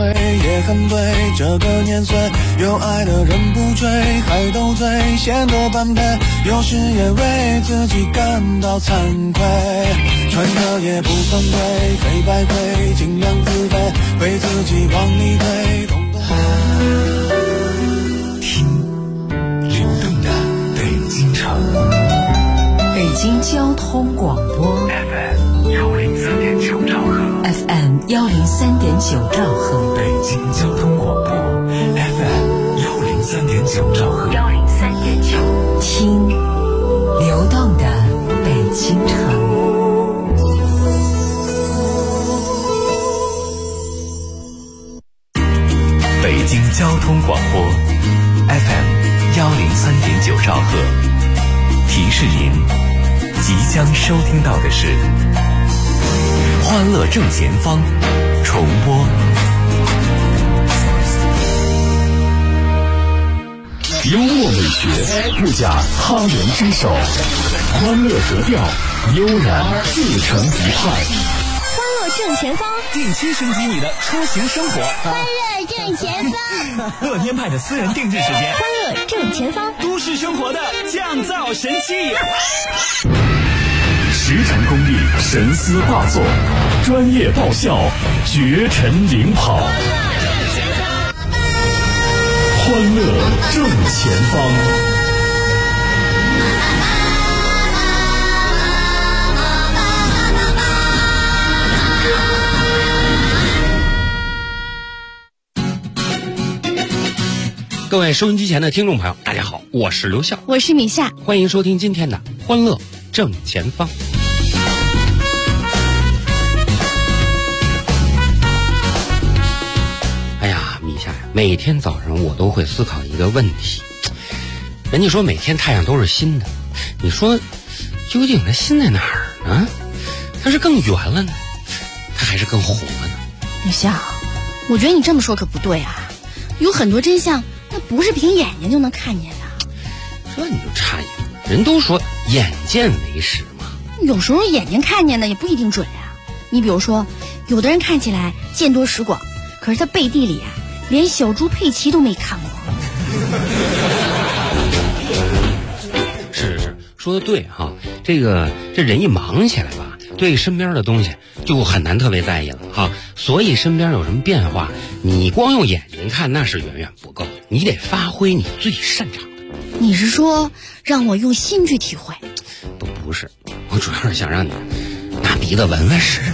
也很对，这个年岁有爱的人不追，还斗嘴，显得般配，有时也为自己感到惭愧，穿的也不算贵，非白灰，尽量自卑，被自己往里推，懂得听流动的北京城， 北京交通广播 FM 103.9兆赫， FM 103.9兆赫， 北京交通广播 FM 103.9兆赫 ，103.9，听流动的北京城。 北京交通广播 FM 103.9兆赫，提示您即将收听到的是欢乐正前方重播。幽默美学不假他人之手，欢乐格调悠然自成一派。 欢乐正前方， 定期升级你的出行生活。 欢乐正前方， 乐天派的私人定制时间。 欢乐正前方， 都市生活的降噪神器。 实诚公益，神思大作，专业爆笑，绝尘领跑。欢乐正前方。 各位收音机前的听众朋友，大家好，我是刘笑， 我是米夏， 欢迎收听今天的欢乐正前方。哎呀，米夏呀，每天早上我都会思考一个问题，人家说每天太阳都是新的，你说究竟它新在哪儿呢？它是更圆了呢，它还是更红了呢？ 米夏，我觉得你这么说可不对啊，有很多真相那不是凭眼睛就能看见的。 这你就差一步，人都说眼见为实嘛。 有时候眼睛看见的也不一定准啊。你比如说，有的人看起来见多识广，可是他背地里啊，连小猪佩奇都没看过。 是，说的对哈。这人一忙起来吧，对身边的东西就很难特别在意了哈。所以身边有什么变化，你光用眼睛看那是远远不够，你得发挥你最擅长的。 你是说让我用心去体会？ 不是，我主要是想让你拿鼻子闻闻试。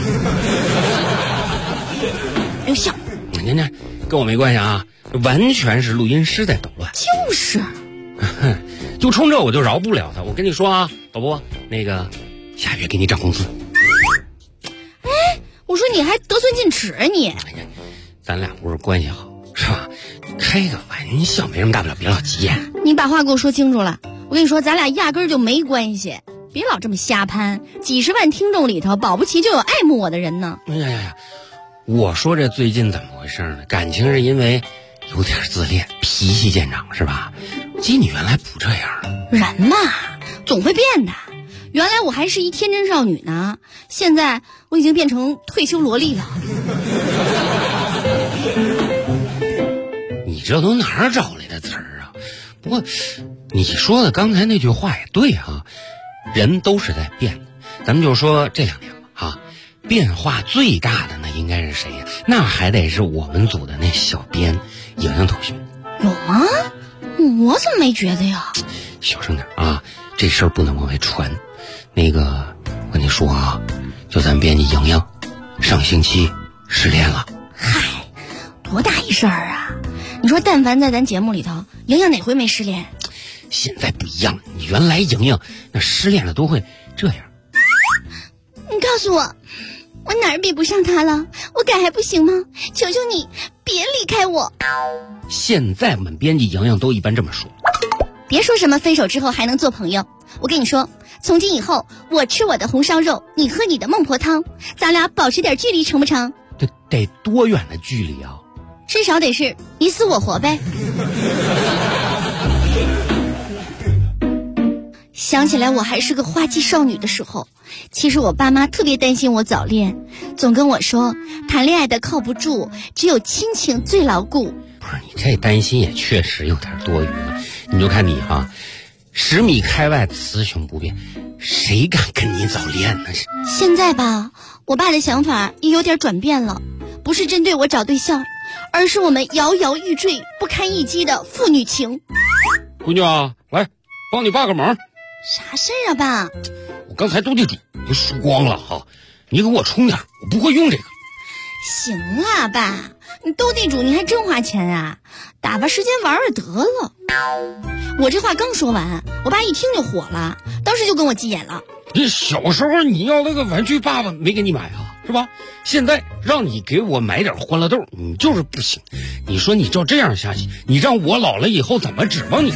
刘笑， 您跟我没关系啊，完全是录音师在捣乱。 就是， 就冲这我就饶不了他。我跟你说啊，宝宝，那个下月给你涨工资。 哎，我说你还得寸进尺啊你！ 哎呀，咱俩不是关系好是吧？开个玩笑没什么大不了，别老急眼。 你把话给我说清楚了，我跟你说，咱俩压根儿就没关系，别老这么瞎攀。几十万听众里头，保不齐就有爱慕我的人呢。 哎呀，我说这最近怎么回事呢？感情是因为有点自恋，脾气见长是吧？我记得你原来不这样了。 人嘛，总会变的。原来我还是一天真少女呢，现在我已经变成退休萝莉了。 你这都哪儿找来的词儿啊？不过你说的刚才那句话也对啊，人都是在变的。咱们就说这2年吧哈，变化最大的那应该是谁呀？那还得是我们组的那小编莹莹同学。 有吗？我怎么没觉得呀？ 小声点啊，这事儿不能往外传。那个我跟你说啊，就咱编辑莹莹上星期失恋了。 嗨，多大一事儿啊！你说但凡在咱节目里头，莹莹哪回没失恋？ 现在不一样，你原来莹莹那失恋了都会这样。 你告诉我，我哪儿比不上他了？我改还不行吗？求求你别离开我。 现在我们编辑莹莹都一般这么说。 别说什么分手之后还能做朋友，我跟你说，从今以后我吃我的红烧肉，你喝你的孟婆汤，咱俩保持点距离成不成？ 得多远的距离啊？ 至少得是你死我活呗。 想起来我还是个花季少女的时候，其实我爸妈特别担心我早恋，总跟我说谈恋爱的靠不住，只有亲情最牢固。 不是，你这担心也确实有点多余了。你就看你哈，10米开外，雌雄不变，谁敢跟你早恋呢？ 现在吧，我爸的想法也有点转变了，不是针对我找对象，而是我们摇摇欲坠、不堪一击的父女情。 闺女啊，来帮你爸个忙。 啥事儿啊，爸？ 我刚才斗地主都输光了哈，你给我充点，我不会用这个。 行了，爸，你斗地主你还真花钱啊？打发时间玩玩得了。我这话刚说完，我爸一听就火了，当时就跟我急眼了。 这小时候你要那个玩具，爸爸没给你买啊，是吧？现在让你给我买点欢乐豆，你就是不行。你说你照这样下去，你让我老了以后怎么指望你？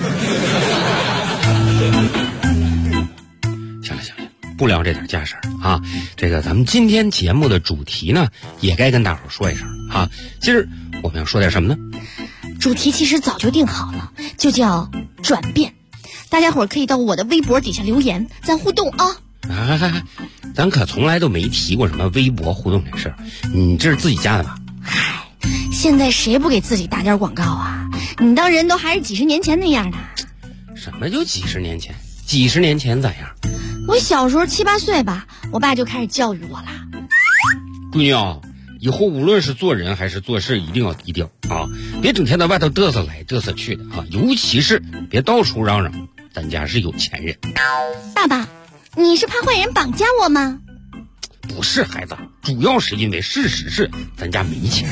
行了，不聊这点家事儿啊。这个咱们今天节目的主题呢，也该跟大伙儿说一声啊。今儿我们要说点什么呢？ 主题其实早就定好了，就叫转变。大家伙儿可以到我的微博底下留言，咱互动啊。 咱可从来都没提过什么微博互动这事儿，你这是自己加的吧？ 嗨，现在谁不给自己打点广告啊？你当人都还是几十年前那样的？ 什么就几十年前？几十年前咋样？ 我小时候7、8岁吧，我爸就开始教育我了。 闺女啊，以后无论是做人还是做事，一定要低调啊，别整天在外头嘚瑟来嘚瑟去的啊，尤其是别到处嚷嚷咱家是有钱人。 爸爸，你是怕坏人绑架我吗？ 不是孩子，主要是因为事实是咱家没钱。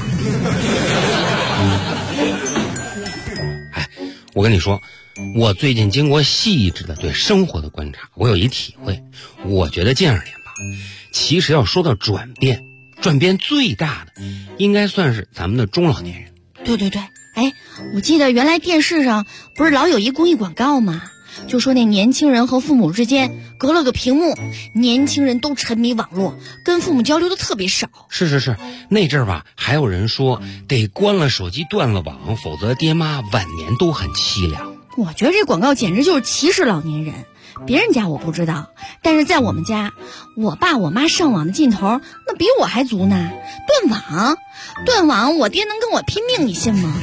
哎，我跟你说，我最近经过细致的对生活的观察，我有一体会，我觉得近2年吧，其实要说到转变最大的应该算是咱们的中老年人。 对，哎，我记得原来电视上不是老有一公益广告吗？就说那年轻人和父母之间隔了个屏幕，年轻人都沉迷网络，跟父母交流的特别少。 是，那阵儿吧，还有人说得关了手机断了网，否则爹妈晚年都很凄凉。 我觉得这广告简直就是歧视老年人。别人家我不知道，但是在我们家，我爸我妈上网的劲头那比我还足呢。断网，我爹能跟我拼命，你信吗？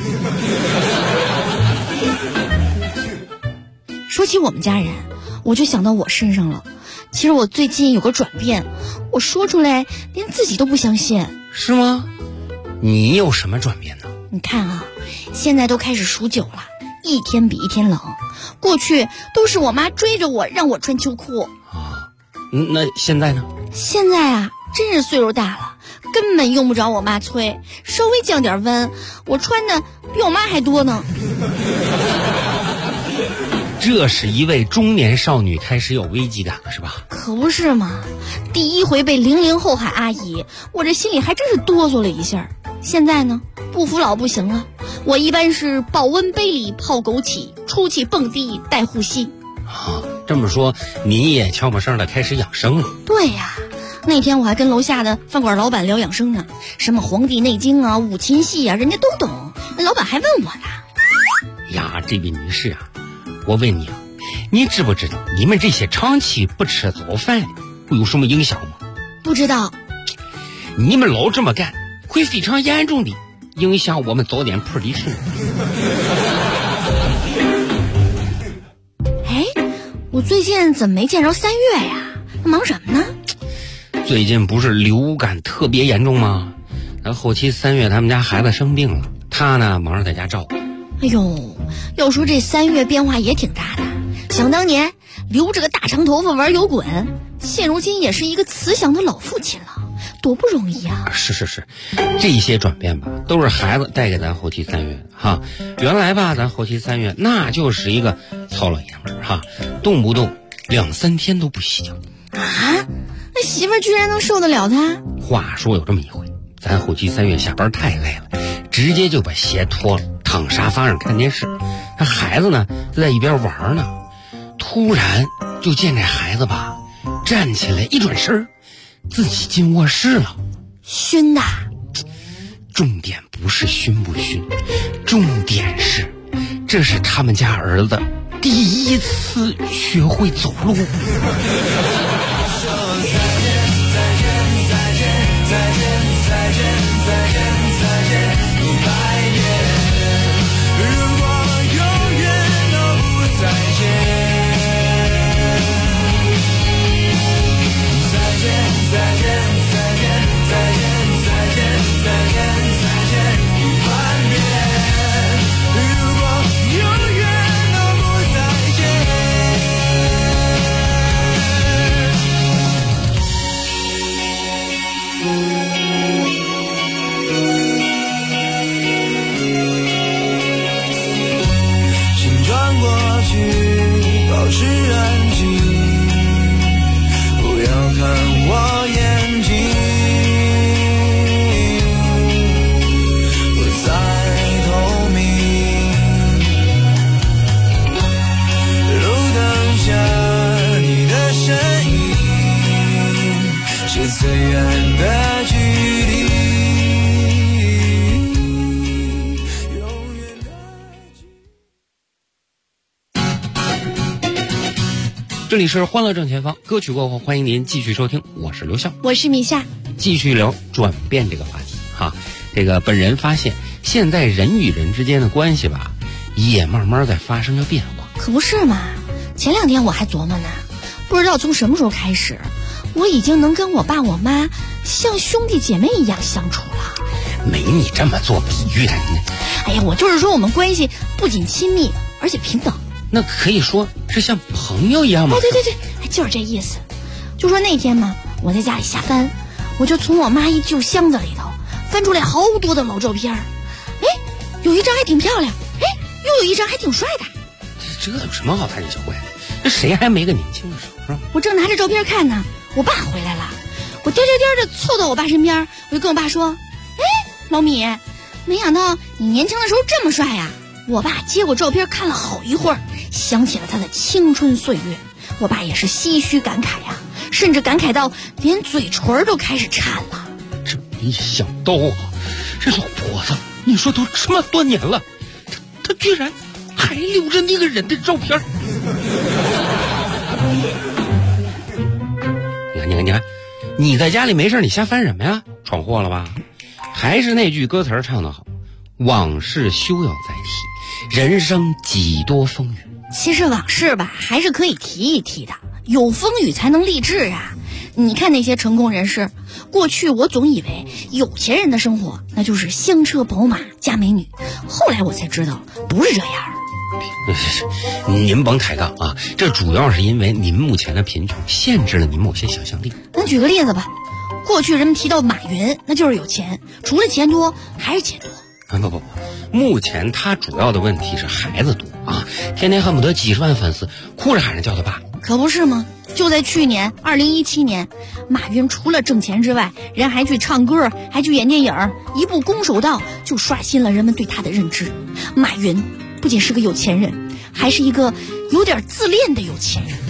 说起我们家人，我就想到我身上了。其实我最近有个转变，我说出来连自己都不相信。 是吗？你有什么转变呢？ 你看啊，现在都开始数9了，一天比一天冷。过去都是我妈追着我让我穿秋裤啊，那现在呢？ 现在啊，真是岁数大了，根本用不着我妈催，稍微降点温，我穿的比我妈还多呢。 这是一位中年少女开始有危机感了，是吧？ 可不是嘛，第一回被00后喊阿姨，我这心里还真是哆嗦了一下。现在呢，不服老不行了，我一般是保温杯里泡枸杞，出去蹦迪带护膝。 啊，这么说你也悄没声的开始养生了？ 对呀，那天我还跟楼下的饭馆老板聊养生呢，什么《黄帝内经》啊、五禽戏啊，人家都懂。那老板还问我呢。 呀，这位女士啊，我问你啊，你知不知道你们这些长期不吃早饭会有什么影响吗？ 不知道。 你们老这么干，会非常严重的影响我们早点铺的生活。 哎，我最近怎么没见着3月呀？他忙什么呢？ 最近不是流感特别严重吗？那后期3月他们家孩子生病了，他呢忙着在家照顾。 哎呦，要说这3月变化也挺大的。想当年留着个大长头发玩摇滚，现如今也是一个慈祥的老父亲了，多不容易啊！ 是，这些转变吧，都是孩子带给咱后期3月的哈。原来吧，咱后期3月那就是一个糙老爷们儿哈，动不动2、3天都不洗脚啊。那媳妇儿居然能受得了他？ 话说有这么一回，咱后期3月下班太累了，直接就把鞋脱了，躺沙发上看电视。那孩子呢就在一边玩呢，突然就见这孩子吧站起来，一转身自己进卧室了。 熏的？ 重点不是熏不熏，重点是这是他们家儿子第一次学会走路。这里是欢乐正前方，歌曲过后欢迎您继续收听，我是刘笑， 我是米夏， 继续聊转变这个话题哈。这个本人发现，现在人与人之间的关系吧，也慢慢在发生着变化。 可不是嘛？前2天我还琢磨呢，不知道从什么时候开始，我已经能跟我爸我妈像兄弟姐妹一样相处了。 没你这么做比喻的， 哎呀，我就是说我们关系不仅亲密，而且平等。 那可以说是像朋友一样吗？ 对，就是这意思。就说那天嘛，我在家里瞎翻，我就从我妈一旧箱子里头翻出来好多的老照片。哎，有一张还挺漂亮，哎，又有一张还挺帅的。 这有什么好谈的小怪？这谁还没个年轻的时候是吧？ 我正拿着照片看呢，我爸回来了，我颠的凑到我爸身边，我就跟我爸说：“哎，老米，没想到你年轻的时候这么帅呀！”我爸接过照片看了好一会儿，想起了他的青春岁月。我爸也是唏嘘感慨呀，甚至感慨到连嘴唇都开始颤了。 这没想到啊，这老婆子，你说都这么多年了，他居然还留着那个人的照片。你看，你在家里没事你瞎翻什么呀？闯祸了吧？还是那句歌词唱得好，往事休要再提，人生几多风雨。 其实往事吧，还是可以提一提的，有风雨才能励志啊。你看那些成功人士，过去我总以为有钱人的生活那就是香车宝马加美女，后来我才知道不是这样。 您甭抬杠啊，这主要是因为您目前的贫穷限制了您某些想象力。 那举个例子吧，过去人们提到马云，那就是有钱，除了钱多还是钱多。 不，目前他主要的问题是孩子多啊，天天恨不得几十万粉丝，哭着喊着叫他爸。 可不是吗？就在去年2017年，马云除了挣钱之外，人还去唱歌，还去演电影，一部《攻守道》就刷新了人们对他的认知。马云不仅是个有钱人，还是一个有点自恋的有钱人。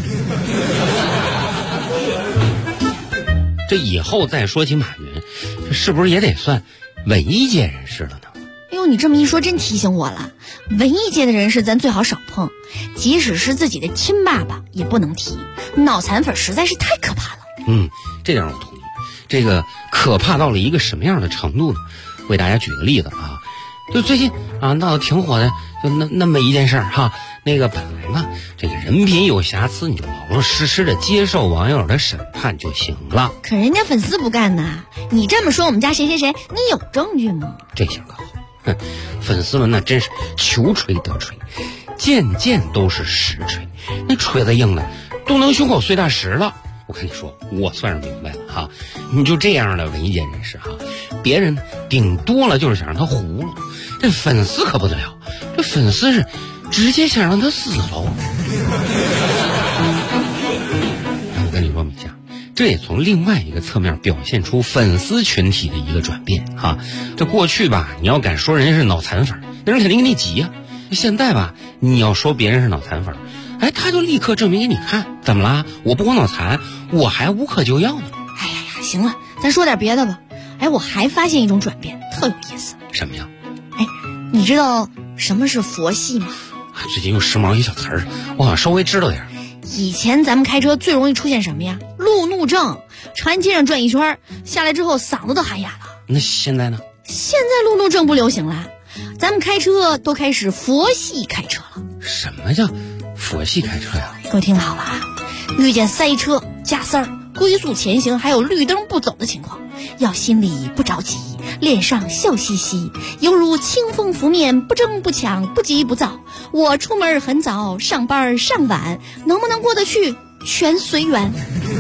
这以后再说起马云，这是不是也得算文艺界人士了呢？ 哎呦，你这么一说真提醒我了，文艺界的人士咱最好少碰，即使是自己的亲爸爸也不能提，脑残粉实在是太可怕了。 这点我同意。这个可怕到了一个什么样的程度呢？为大家举个例子啊，就最近啊闹得挺火的，就那么一件事哈。那个本来嘛，这个人品有瑕疵，你就老老实实的接受网友的审判就行了。 可人家粉丝不干呐，你这么说我们家谁谁谁，你有证据吗？ 这下可好，粉丝们那真是求锤得锤，件件都是实锤，那锤子硬的都能胸口碎大石了。我跟你说，我算是明白了哈，你就这样的文艺界人士哈，别人顶多了就是想让他糊了，这粉丝可不得了，这粉丝是直接想让他死了。我跟你说，米夏，这也从另外一个侧面表现出粉丝群体的一个转变哈。这过去吧，你要敢说人家是脑残粉，那人肯定给你急呀。现在吧，你要说别人是脑残粉，哎，他就立刻证明给你看，怎么啦？我不光脑残，我还无可救药呢。 哎呀，行了，咱说点别的吧。哎，我还发现一种转变，特有意思。 什么呀？ 哎，你知道什么是佛系吗？ 最近又时髦一小词儿，我好像稍微知道点儿。 以前咱们开车最容易出现什么呀？路怒症，长街上转一圈，下来之后嗓子都喊哑了。 那现在呢？ 现在路怒症不流行了，咱们开车都开始佛系开车了。 什么叫佛系开车呀？ 各位听好了啊，遇见塞车、加塞儿、龟速前行，还有绿灯不走的情况，要心里不着急，脸上笑嘻嘻，犹如清风拂面，不争不抢，不急不躁。我出门很早，上班上晚，能不能过得去，全随缘。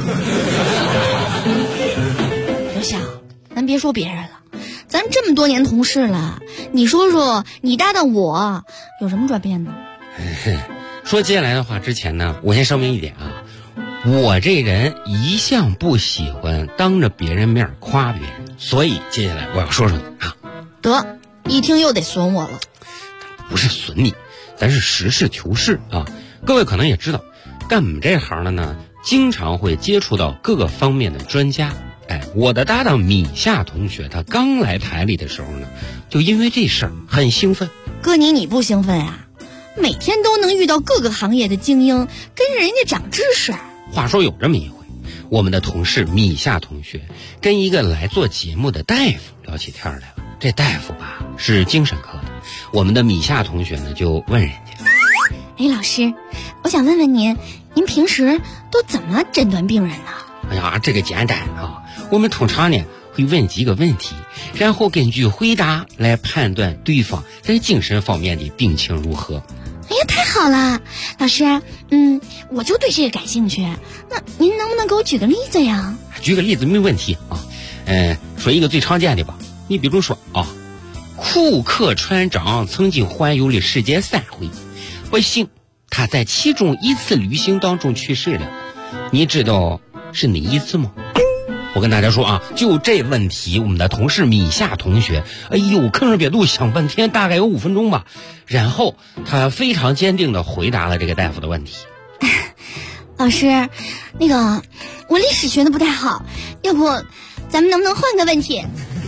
刘晓，咱别说别人了，咱这么多年同事了，你说说你搭档我有什么转变呢？ 说接下来的话之前呢，我先声明一点啊，我这人一向不喜欢当着别人面夸别人，所以接下来我要说说你啊。 得，一听又得损我了。 不是损你，咱是实事求是啊。各位可能也知道，干我们这行的呢，经常会接触到各个方面的专家。我的搭档米夏同学，他刚来台里的时候呢，就因为这事儿很兴奋。 哥你不兴奋啊？每天都能遇到各个行业的精英，跟着人家长知识。 话说有这么一回，我们的同事米夏同学跟一个来做节目的大夫聊起天来了。这大夫吧是精神科的，我们的米夏同学呢就问人家： 哎，老师，我想问问您平时都怎么诊断病人呢？ 哎呀，这个简单啊，我们通常呢会问几个问题，然后根据回答来判断对方在精神方面的病情如何。 哎呀，太好了，老师，我就对这个感兴趣。那您能不能给我举个例子呀？ 举个例子没问题啊。说一个最常见的吧，你比如说啊，库克船长曾经环游了世界3回，不幸他在其中一次旅行当中去世了。你知道是哪一次吗？我跟大家说啊，就这问题，我们的同事米夏同学，哎呦，吭哧瘪肚想半天，大概有5分钟吧。然后他非常坚定地回答了这个大夫的问题。 老师，那个我历史学的不太好，要不咱们能不能换个问题？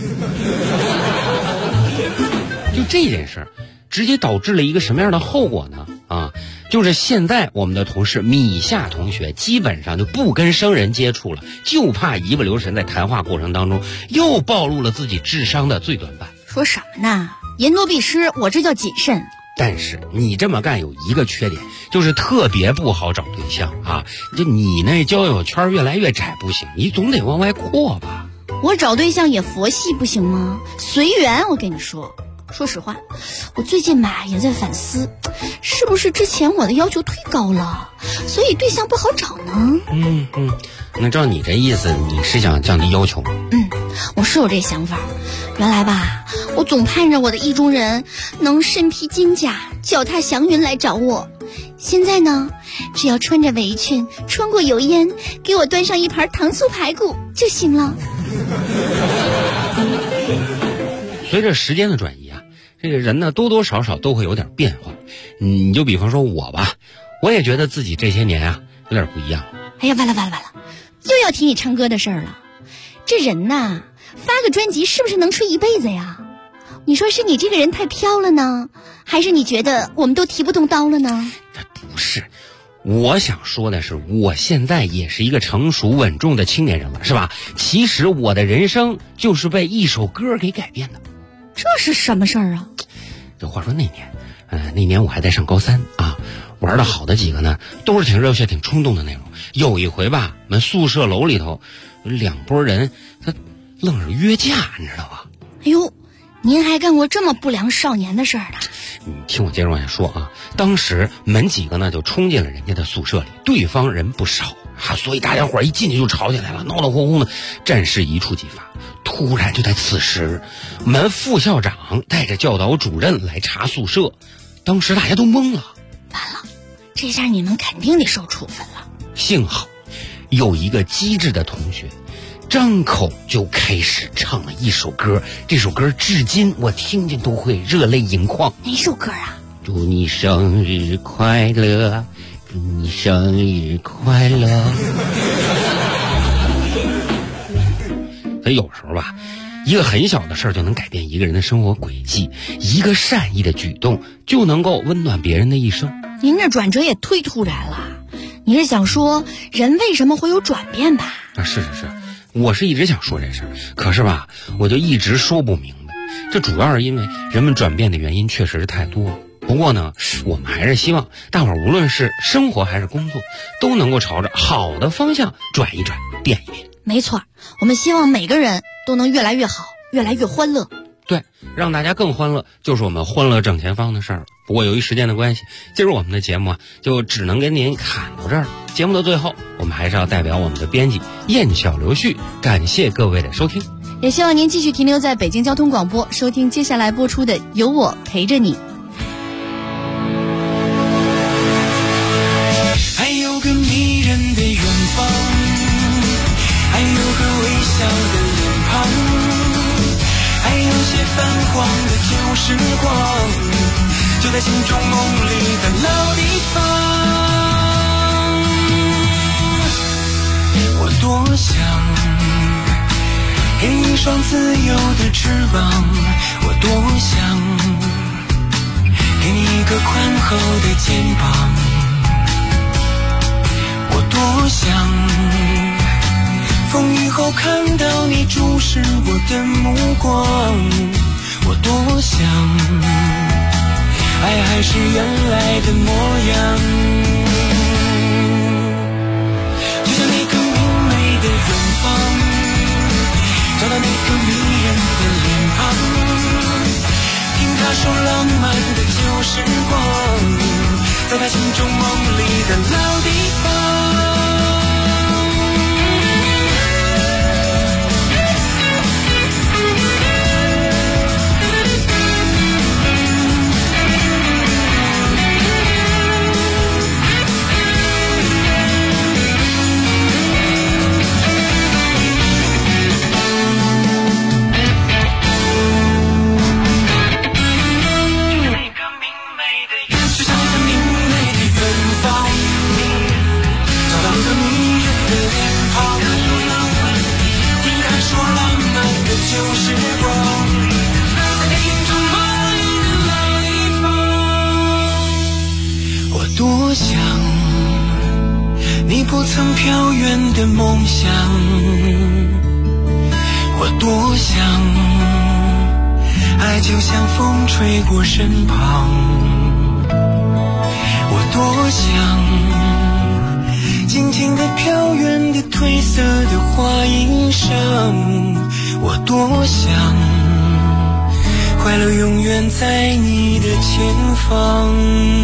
就这件事儿，直接导致了一个什么样的后果呢？就是现在我们的同事米夏同学基本上就不跟生人接触了，就怕一不留神在谈话过程当中又暴露了自己智商的最短板。 说什么呢？言多必失，我这叫谨慎。 但是你这么干有一个缺点，就是特别不好找对象啊！就你那交友圈越来越窄不行，你总得往外扩吧。 我找对象也佛系不行吗？随缘，我跟你说。说实话，我最近吧也在反思，是不是之前我的要求忒高了，所以对象不好找呢？ 那照你这意思，你是想降低要求吗？ 我是有这想法。原来吧，我总盼着我的意中人能身披金甲，脚踏祥云来找我。现在呢，只要穿着围裙，穿过油烟，给我端上一盘糖醋排骨就行了。 随着时间的转移啊，这个人呢多多少少都会有点变化。你就比方说我吧，我也觉得自己这些年啊有点不一样。 哎呀，完了，又要提你唱歌的事儿了。这人呐，发个专辑是不是能吹一辈子呀？你说是你这个人太飘了呢，还是你觉得我们都提不动刀了呢？ 不是，我想说的是，我现在也是一个成熟稳重的青年人了，是吧？其实我的人生就是被一首歌给改变的。 这是什么事儿啊？ 这话说那年我还在上高3啊，玩的好的几个呢，都是挺热血挺冲动的那种。有一回吧，我们宿舍楼里头2拨人，他愣是约架，你知道吧？ 哎呦，您还干过这么不良少年的事儿呢？ 你听我接着往下说啊。当时我们几个呢就冲进了人家的宿舍里，对方人不少啊，所以大家伙一进去就吵起来了，闹闹哄哄的，战事一触即发。突然就在此时，我们副校长带着教导主任来查宿舍，当时大家都懵了。 完了，这下你们肯定得受处分了。 幸好有一个机智的同学张口就开始唱了一首歌，这首歌至今我听见都会热泪盈眶。 哪首歌啊？ 祝你生日快乐，祝你生日快乐。所以有时候吧， 一个很小的事儿就能改变一个人的生活轨迹，一个善意的举动就能够温暖别人的一生。 您这转折也忒突然了，你是想说人为什么会有转变吧？ 是，我是一直想说这事儿，可是吧，我就一直说不明白。这主要是因为人们转变的原因确实是太多了。不过呢，我们还是希望大伙儿无论是生活还是工作，都能够朝着好的方向转一转，变一变。 没错，我们希望每个人都能越来越好，越来越欢乐。 对，让大家更欢乐，就是我们欢乐正前方的事儿了。不过由于时间的关系，今儿我们的节目就只能跟您侃到这儿了。节目的最后，我们还是要代表我们的编辑燕小刘旭，感谢各位的收听。 也希望您继续停留在北京交通广播，收听接下来播出的《有我陪着你》。 还有个迷人的远方，还有个微笑的脸庞，还有些泛黄的旧时光，就在心中梦里的老地方。我多想给你一双自由的翅膀，我多想给你一个宽厚的肩膀，我多想风雨后看到你注视我的目光，我多想爱还是原来的模样，就像那个明媚的远方，找到那个迷人的脸庞，听他说浪漫的旧时光，在他心中梦里的老地方。旧时光，在你心中梦里的老地方。我多想你不曾飘远的梦想，我多想爱就像风吹过身旁，我多想静静地飘远的褪色的花衣裳，我多想快乐永远在你的前方。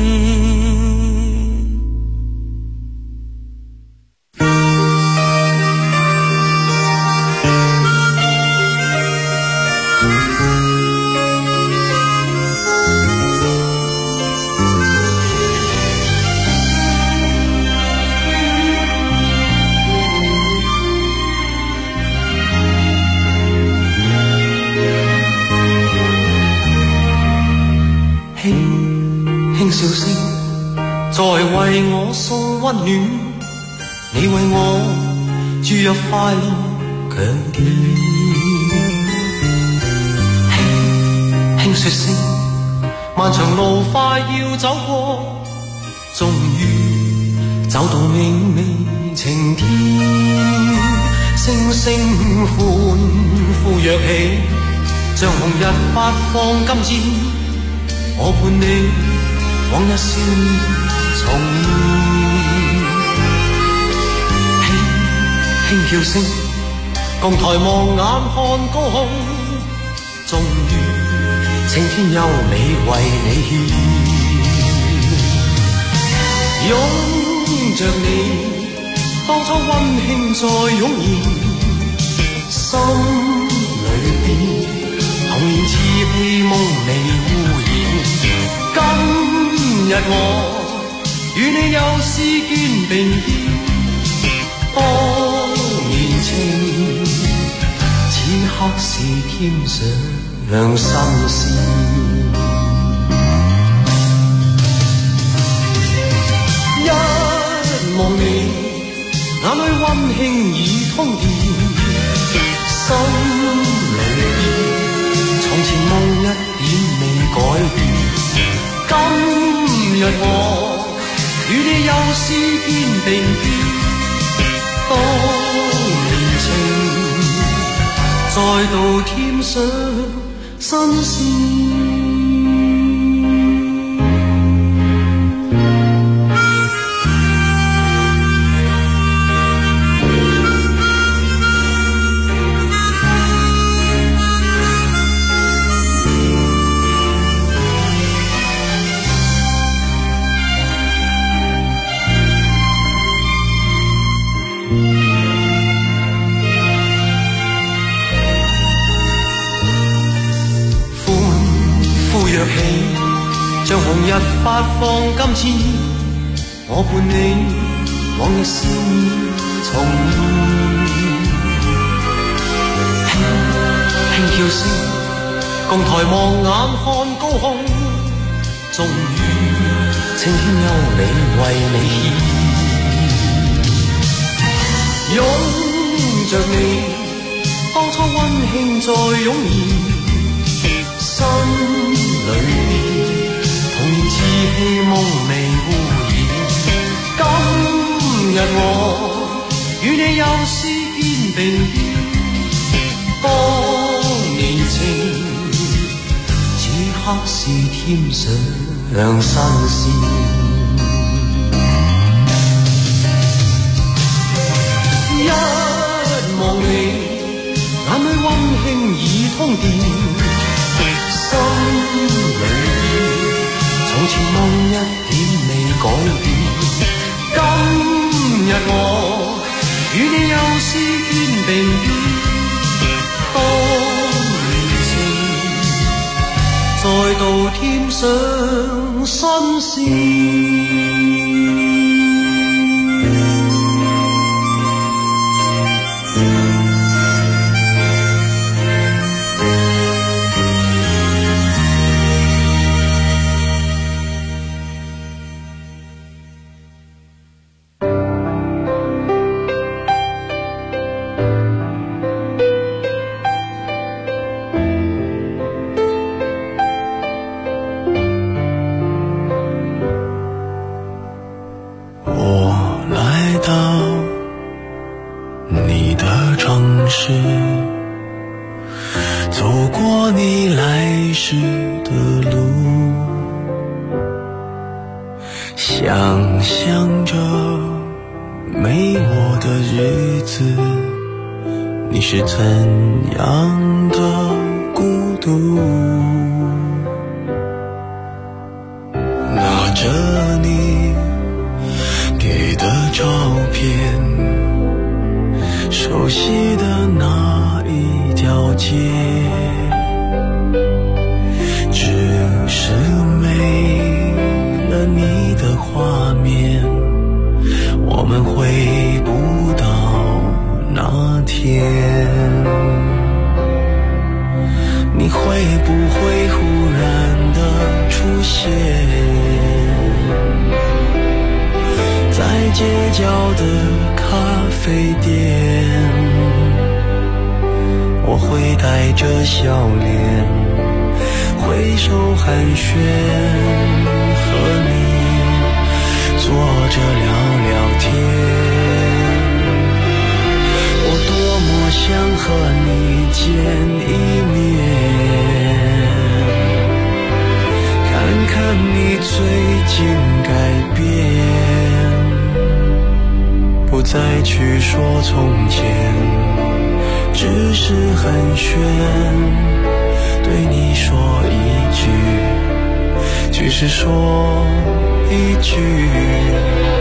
笑聲在為我送溫暖，你為我注入快樂強健。輕輕說聲，漫長路快要走過，終於走到明媚晴天。星星歡呼躍起，像紅日發放金箭，我伴你往日少年重現，輕輕叫聲，共抬望眼看高空，終於青天優美為你獻，擁着你，當初溫馨再湧現，心裏邊童年稚氣夢未污染。今日我與你又是肩並肩，當年情此刻是添上新鮮。一望你眼裏溫馨已通電，心裏我與你又試肩並肩，當年情再度添上新鮮。像紅日發放金箭，我伴你往日笑面重現，輕輕叫聲，共抬望眼看高空，終於青天優美為你獻，擁着你，當初溫馨再湧現，心裏童年稚氣夢未污染，今日我與你又試肩並肩，當年情此刻是添上新鮮。一望你眼裏溫馨已通電，心裏從前夢一點未改變，今日我與你又試肩並肩，當年情再度添上新鮮。想象着没我的日子，你是怎样的孤独，拿着你给的照片，熟悉的那一条街，只是没了你的画面，我们回不到那天。你会不会忽然的出现在街角的咖啡店？我会带着笑脸挥手寒暄，和你坐着聊聊天。我多么想和你见一面，看看你最近改变，不再去说从前，只是寒暄，对你说一句，只是说一句。